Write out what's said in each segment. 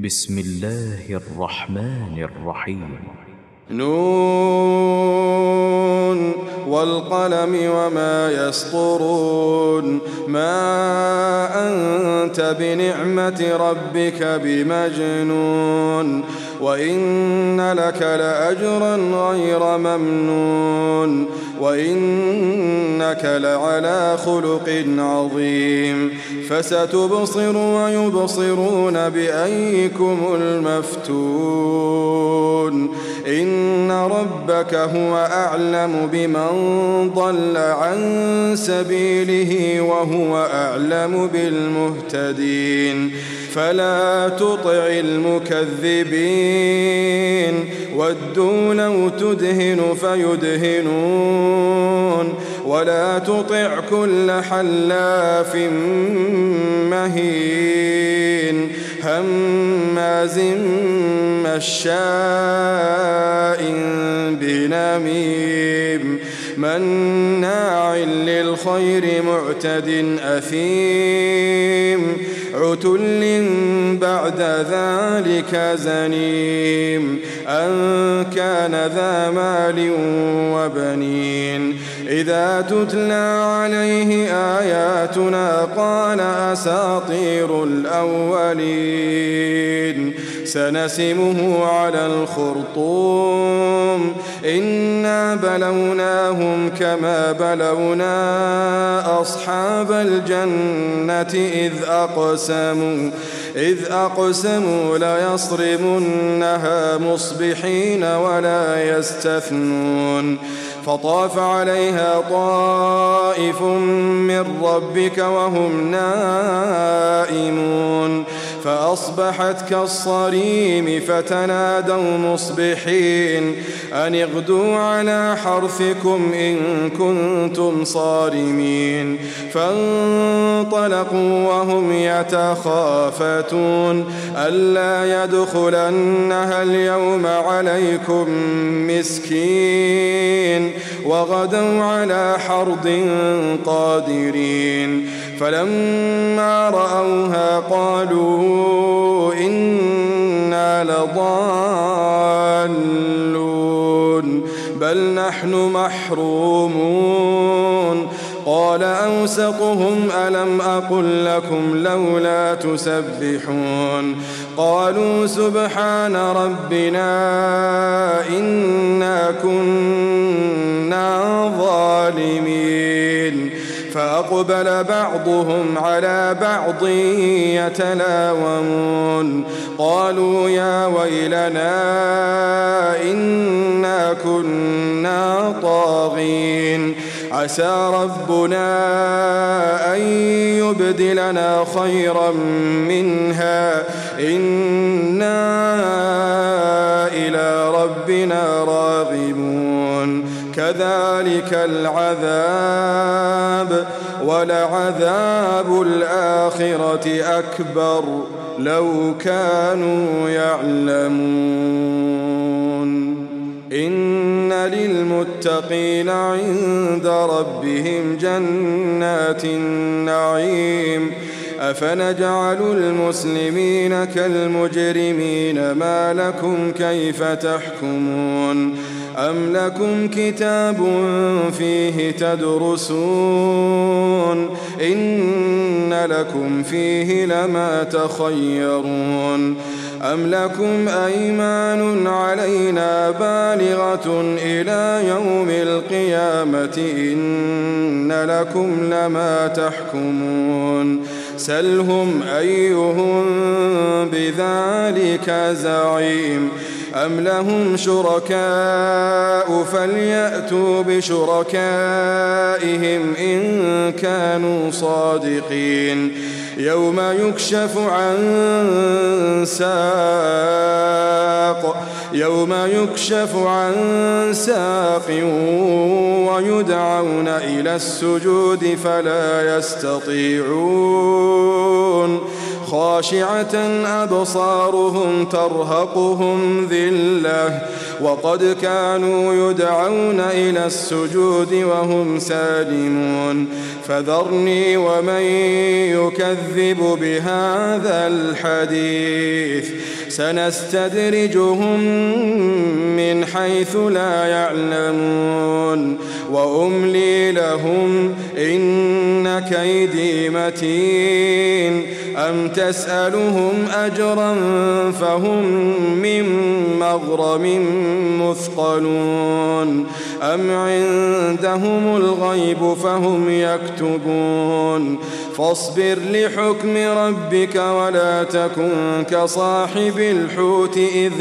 بسم الله الرحمن الرحيم. نون والقلم وما يسطرون. ما أنت بنعمة ربك بمجنون، وإن لك لأجرا غير ممنون، وإنك لعلى خلق عظيم. فستبصر ويبصرون بأيكم المفتون. إن ربك هو أعلم بمن ضل عن سبيله وهو أعلم بالمهتدين. فلا تطع المكذبين، ودوا لو تدهن فيدهنون. ولا تطع كل حلاف مهين هماز مشاء بنميم مناع للخير معتد أثيم عتل بعد ذلك زنيم أن كان ذا مال وبنين. إذا تتلى عليه آياتنا قال أساطير الأولين. سنسمه على الخرطوم. إنا بلوناهم كما بلونا أصحاب الجنة إذ أقسموا ليصرمنها مصبحين ولا يستثنون. فطاف عليها طائف من ربك وهم نائمون فأصبحت كالصريم فتنادوا مصبحين أن اغدوا على حرثكم إن كنتم صارمين. فانطلقوا وهم يتخافتون ألا يدخلنها اليوم عليكم مسكين وغدوا على حرد قادرين. فلما رأوها قالوا إنا لضالون بل نحن محرومون. قال أوسطهم ألم أقل لكم لولا تسبحون. قالوا سبحان ربنا إنا كنا ظالمين. فأقبل بعضهم على بعض يتلاومون قالوا يا ويلنا إنا كنا طاغين. عسى ربنا أن يبدلنا خيرا منها إنا إلى ربنا راغبون. كذلك العذاب ولعذاب الآخرة أكبر لو كانوا يعلمون. إن للمتقين عند ربهم جنات النعيم. أفنجعل المسلمين كالمجرمين ما لكم كيف تحكمون. أم لكم كتاب فيه تدرسون إن لكم فيه لما تخيرون. أم لكم أيمان علينا بالغة إلى يوم القيامة إن لكم لما تحكمون. سلهم أيهم بذلك زعيم. أم لهم شركاء فليأتوا بشركائهم إن كانوا صادقين. يوم يكشف عن ساق ويدعون إلى السجود فلا يستطيعون. خاشعة أبصارهم ترهقهم ذلة وقد كانوا يدعون إلى السجود وهم سالمون. فذرني ومن يكذب بهذا الحديث سنستدرجهم من حيث لا يعلمون وأملي لهم إن كيدي متين أم تسألهم أجرا فهم من مغرم مثقلون أم عندهم الغيب فهم يكتبون فاصبر لحكم ربك ولا تكن كصاحب الحوت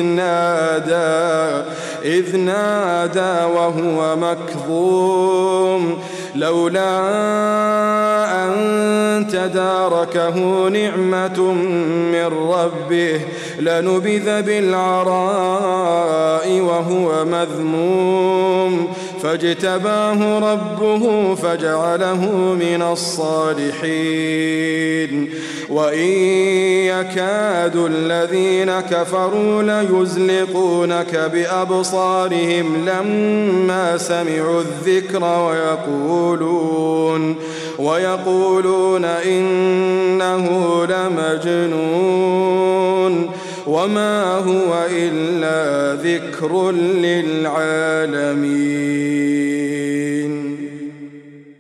إذ نادى وهو مكظوم لولا أن تداركه نعمة من ربه لنبذ بالعراء وهو مذموم فاجتباه ربه فجعله من الصالحين وإن يكاد الذين كفروا ليزلقونك بأبصارهم لما سمعوا الذكر ويقولون إنه لمجنون وما هو إلا ذكر للعالمين.